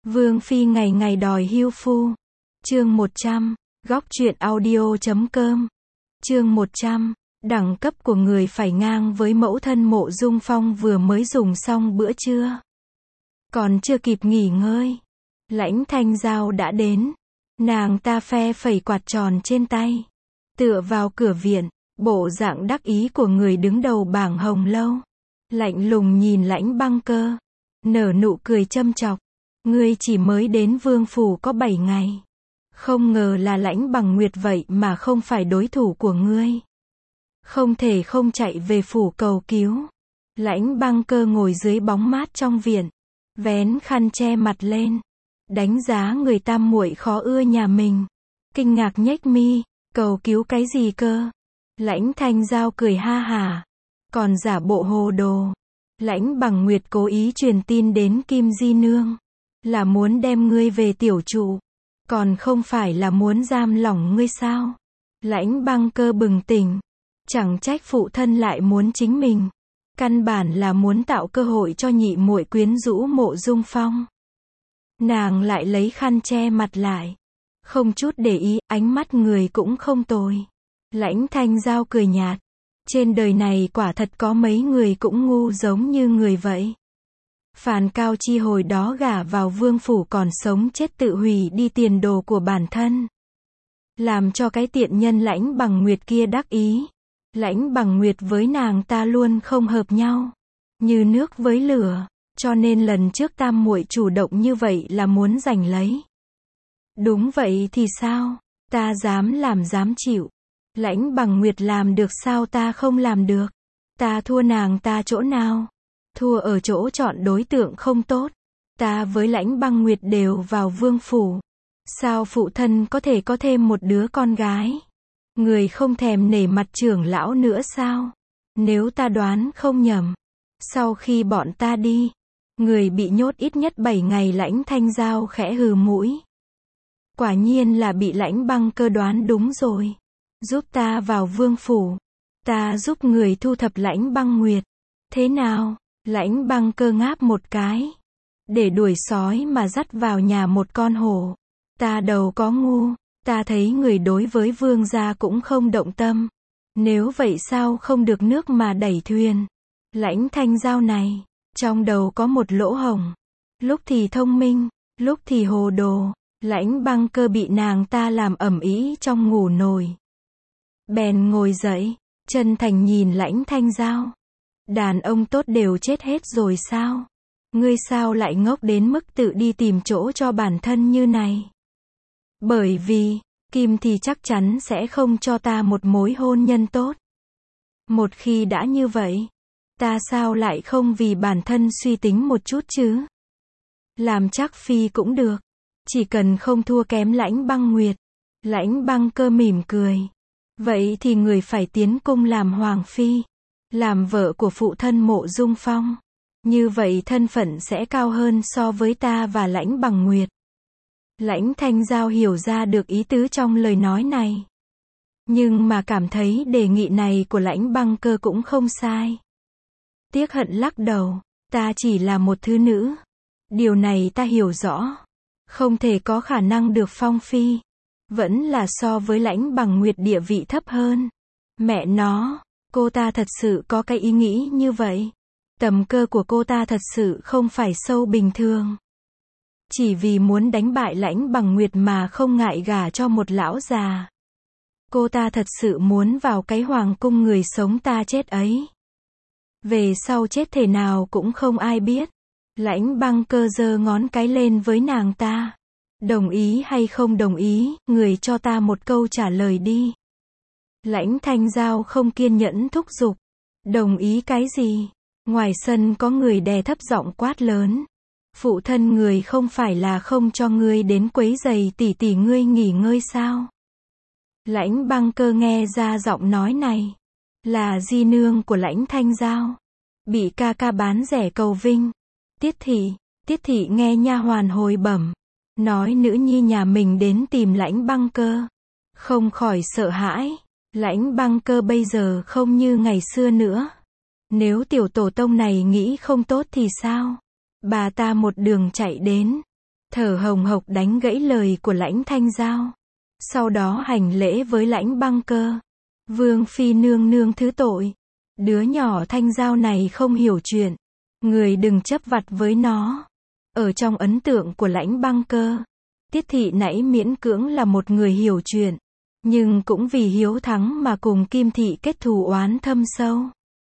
Vương phi ngày ngày đòi hưu phu. Chương 100, góc truyện audio.com. Chương 100, đẳng cấp của người phải ngang với mẫu thân Mộ Dung Phong vừa mới dùng xong bữa trưa. Còn chưa kịp nghỉ ngơi, Lãnh Thanh Giao đã đến. Nàng ta phe phẩy quạt tròn trên tay, tựa vào cửa viện, bộ dạng đắc ý của người đứng đầu bảng hồng lâu. Lạnh lùng nhìn Lãnh Băng Cơ, nở nụ cười châm chọc. Ngươi chỉ mới đến vương phủ có 7 ngày. Không ngờ là Lãnh Bằng Nguyệt vậy mà không phải đối thủ của ngươi. Không thể không chạy về phủ cầu cứu. Lãnh Băng Cơ ngồi dưới bóng mát trong viện, vén khăn che mặt lên, đánh giá người tam muội khó ưa nhà mình. Kinh ngạc nhếch mi, cầu cứu cái gì cơ? Lãnh Thanh Giao cười ha hả, còn giả bộ hồ đồ. Lãnh Bằng Nguyệt cố ý truyền tin đến Kim Di Nương, là muốn đem ngươi về tiểu trụ, còn không phải là muốn giam lỏng ngươi sao? Lãnh Băng Cơ bừng tỉnh, chẳng trách phụ thân lại muốn chính mình, căn bản là muốn tạo cơ hội cho nhị muội quyến rũ Mộ Dung Phong. Nàng lại lấy khăn che mặt lại, không chút để ý, ánh mắt người cũng không tồi. Lãnh Thanh Giao cười nhạt, trên đời này quả thật có mấy người cũng ngu giống như người vậy. Phàn Cao Chi hồi đó gả vào vương phủ còn sống chết tự hủy đi tiền đồ của bản thân, làm cho cái tiện nhân Lãnh Bằng Nguyệt kia đắc ý. Lãnh Bằng Nguyệt với nàng ta luôn không hợp nhau, như nước với lửa, cho nên lần trước tam muội chủ động như vậy là muốn giành lấy. Đúng vậy thì sao? Ta dám làm dám chịu. Lãnh Bằng Nguyệt làm được sao ta không làm được? Ta thua nàng ta chỗ nào? Thua ở chỗ chọn đối tượng không tốt. Ta với Lãnh Băng Nguyệt đều vào vương phủ. Sao phụ thân có thể có thêm một đứa con gái? Người không thèm nể mặt trưởng lão nữa sao? Nếu ta đoán không nhầm, sau khi bọn ta đi, người bị nhốt ít nhất 7 ngày. Lãnh Thanh Giao khẽ hừ mũi. Quả nhiên là bị Lãnh Băng Cơ đoán đúng rồi. Giúp ta vào vương phủ, ta giúp người thu thập Lãnh Băng Nguyệt. Thế nào? Lãnh Băng Cơ ngáp một cái. Để đuổi sói mà dắt vào nhà một con hổ. Ta đầu có ngu, ta thấy người đối với vương gia cũng không động tâm. Nếu vậy sao không được nước mà đẩy thuyền? Lãnh Thanh Giao này, trong đầu có một lỗ hổng. Lúc thì thông minh, lúc thì hồ đồ. Lãnh Băng Cơ bị nàng ta làm ầm ĩ trong ngủ nổi, bèn ngồi dậy, chân thành nhìn Lãnh Thanh Giao. Đàn ông tốt đều chết hết rồi sao? Ngươi sao lại ngốc đến mức tự đi tìm chỗ cho bản thân như này? Bởi vì, Kim thì chắc chắn sẽ không cho ta một mối hôn nhân tốt. Một khi đã như vậy, ta sao lại không vì bản thân suy tính một chút chứ? Làm chắc phi cũng được, chỉ cần không thua kém Lãnh Băng Nguyệt. Lãnh Băng Cơ mỉm cười. Vậy thì người phải tiến cung làm hoàng phi, làm vợ của phụ thân Mộ Dung Phong. Như vậy thân phận sẽ cao hơn so với ta và Lãnh Bằng Nguyệt. Lãnh Thanh Giao hiểu ra được ý tứ trong lời nói này, nhưng mà cảm thấy đề nghị này của Lãnh Băng Cơ cũng không sai. Tiếc hận lắc đầu, ta chỉ là một thứ nữ. Điều này ta hiểu rõ. Không thể có khả năng được phong phi. Vẫn là so với Lãnh Bằng Nguyệt địa vị thấp hơn. Mẹ nó, cô ta thật sự có cái ý nghĩ như vậy. Tầm cơ của cô ta thật sự không phải sâu bình thường. Chỉ vì muốn đánh bại Lãnh Bằng Nguyệt mà không ngại gả cho một lão già. Cô ta thật sự muốn vào cái hoàng cung người sống ta chết ấy. Về sau chết thể nào cũng không ai biết. Lãnh Băng Cơ giơ ngón cái lên với nàng ta. Đồng ý hay không đồng ý, người cho ta một câu trả lời đi. Lãnh Thanh Giao không kiên nhẫn thúc giục. Đồng ý cái gì? Ngoài sân có người đè thấp giọng quát lớn. Phụ thân người không phải là không cho ngươi đến quấy giày tỷ tỷ ngươi nghỉ ngơi sao? Lãnh Băng Cơ nghe ra giọng nói này, là di nương của Lãnh Thanh Giao, bị ca ca bán rẻ cầu vinh. Tiết thị nghe nha hoàn hồi bẩm, nói nữ nhi nhà mình đến tìm Lãnh Băng Cơ, không khỏi sợ hãi. Lãnh Băng Cơ bây giờ không như ngày xưa nữa. Nếu tiểu tổ tông này nghĩ không tốt thì sao? Bà ta một đường chạy đến, thở hồng hộc đánh gãy lời của Lãnh Thanh Giao. Sau đó hành lễ với Lãnh Băng Cơ. Vương phi nương nương thứ tội. Đứa nhỏ Thanh Giao này không hiểu chuyện. Người đừng chấp vặt với nó. Ở trong ấn tượng của Lãnh Băng Cơ, Tiết thị nãy miễn cưỡng là một người hiểu chuyện. Nhưng cũng vì hiếu thắng mà cùng Kim thị kết thù oán thâm sâu.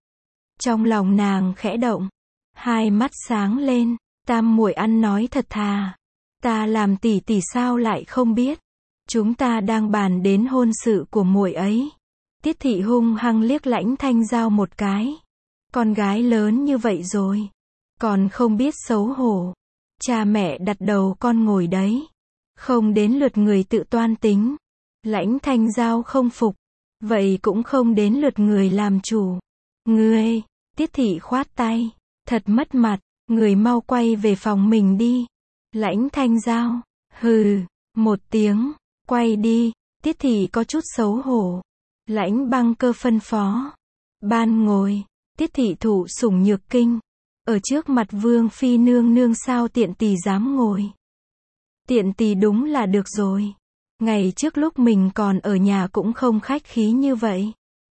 Trong lòng nàng khẽ động. Hai mắt sáng lên. Tam muội ăn nói thật thà. Ta làm tỷ tỷ sao lại không biết. Chúng ta đang bàn đến hôn sự của muội ấy. Tiết thị hung hăng liếc Lãnh Thanh Giao một cái. Con gái lớn như vậy rồi. Còn không biết xấu hổ. Cha mẹ đặt đầu con ngồi đấy. Không đến lượt người tự toan tính. Lãnh Thanh Giao không phục. Vậy cũng không đến lượt người làm chủ. Ngươi, Tiết thị khoát tay. Thật mất mặt, người mau quay về phòng mình đi. Lãnh Thanh Giao, hừ, một tiếng, quay đi. Tiết thị có chút xấu hổ. Lãnh Băng Cơ phân phó. Ban ngồi. Tiết thị thụ sủng nhược kinh. Ở trước mặt vương phi nương nương sao tiện tỳ dám ngồi. Tiện tỳ đúng là được rồi. Ngày trước lúc mình còn ở nhà cũng không khách khí như vậy.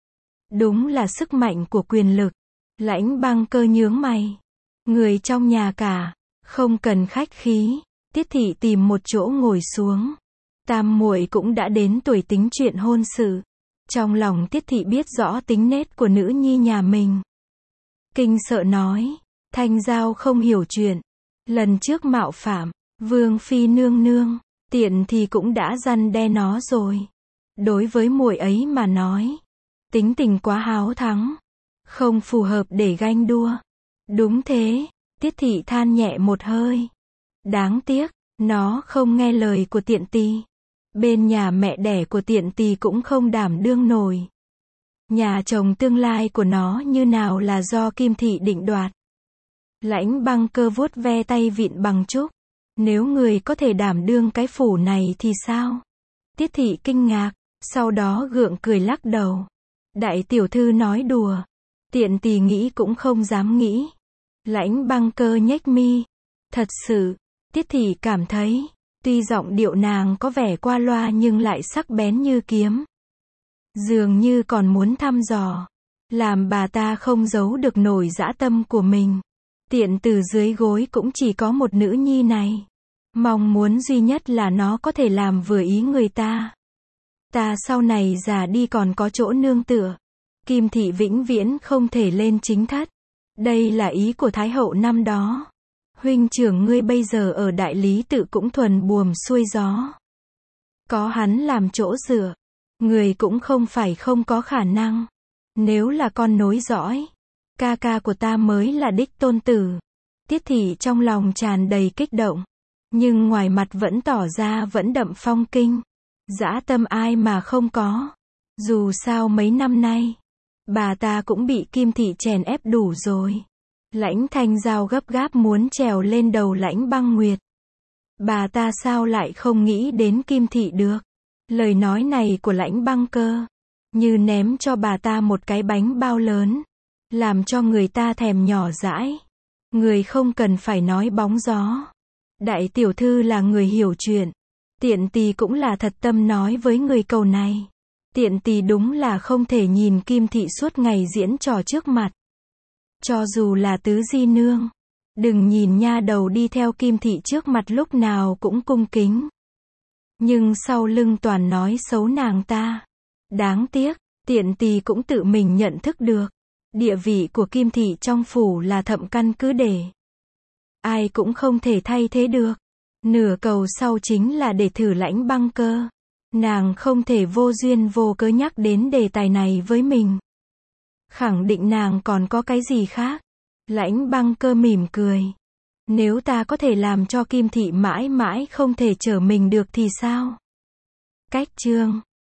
Đúng là sức mạnh của quyền lực. Lãnh Băng Cơ nhướng mày. Người trong nhà cả, không cần khách khí. Tiết thị tìm một chỗ ngồi xuống. Tam muội cũng đã đến tuổi tính chuyện hôn sự. Trong lòng Tiết thị biết rõ tính nết của nữ nhi nhà mình. Kinh sợ nói, Thanh Giao không hiểu chuyện. Lần trước mạo phạm, vương phi nương nương, tiện thì cũng đã răn đe nó rồi. Đối với muội ấy mà nói, tính tình quá háo thắng, không phù hợp để ganh đua. Đúng thế, Tiết thị than nhẹ một hơi. Đáng tiếc, nó không nghe lời của tiện tỳ. Bên nhà mẹ đẻ của tiện tỳ cũng không đảm đương nổi. Nhà chồng tương lai của nó như nào là do Kim thị định đoạt. Lãnh Băng Cơ vuốt ve tay vịn bằng trúc. Nếu người có thể đảm đương cái phủ này thì sao? Tiết thị kinh ngạc, sau đó gượng cười lắc đầu. Đại tiểu thư nói đùa. Tiện tỳ nghĩ cũng không dám nghĩ. Lãnh Băng Cơ nhếch mi. Thật sự, Tiết thị cảm thấy, tuy giọng điệu nàng có vẻ qua loa nhưng lại sắc bén như kiếm. Dường như còn muốn thăm dò. Làm bà ta không giấu được nổi dã tâm của mình. Tiện từ dưới gối cũng chỉ có một nữ nhi này. Mong muốn duy nhất là nó có thể làm vừa ý người ta. Ta sau này già đi còn có chỗ nương tựa. Kim thị vĩnh viễn không thể lên chính thất. Đây là ý của Thái hậu năm đó. Huynh trưởng ngươi bây giờ ở Đại Lý Tự cũng thuần buồm xuôi gió. Có hắn làm chỗ dựa. Người cũng không phải không có khả năng. Nếu là con nối dõi, ca ca của ta mới là đích tôn tử. Tiết thị trong lòng tràn đầy kích động. Nhưng ngoài mặt vẫn tỏ ra vẫn đậm phong kinh. Dã tâm ai mà không có. Dù sao mấy năm nay, bà ta cũng bị Kim thị chèn ép đủ rồi. Lãnh Thanh Giao gấp gáp muốn trèo lên đầu Lãnh Băng Nguyệt. Bà ta sao lại không nghĩ đến Kim thị được. Lời nói này của Lãnh Băng Cơ, như ném cho bà ta một cái bánh bao lớn, làm cho người ta thèm nhỏ dãi. Người không cần phải nói bóng gió. Đại tiểu thư là người hiểu chuyện. Tiện tỳ cũng là thật tâm nói với người cầu này. Tiện tỳ đúng là không thể nhìn Kim thị suốt ngày diễn trò trước mặt. Cho dù là tứ di nương, đừng nhìn nha đầu đi theo Kim thị trước mặt lúc nào cũng cung kính. Nhưng sau lưng toàn nói xấu nàng ta. Đáng tiếc, tiện tỳ cũng tự mình nhận thức được. Địa vị của Kim thị trong phủ là thậm căn cứ để. Ai cũng không thể thay thế được. Nửa cầu sau chính là để thử Lãnh Băng Cơ. Nàng không thể vô duyên vô cớ nhắc đến đề tài này với mình. Khẳng định nàng còn có cái gì khác. Lãnh Băng Cơ mỉm cười. Nếu ta có thể làm cho Kim thị mãi mãi không thể trở mình được thì sao? Cách chương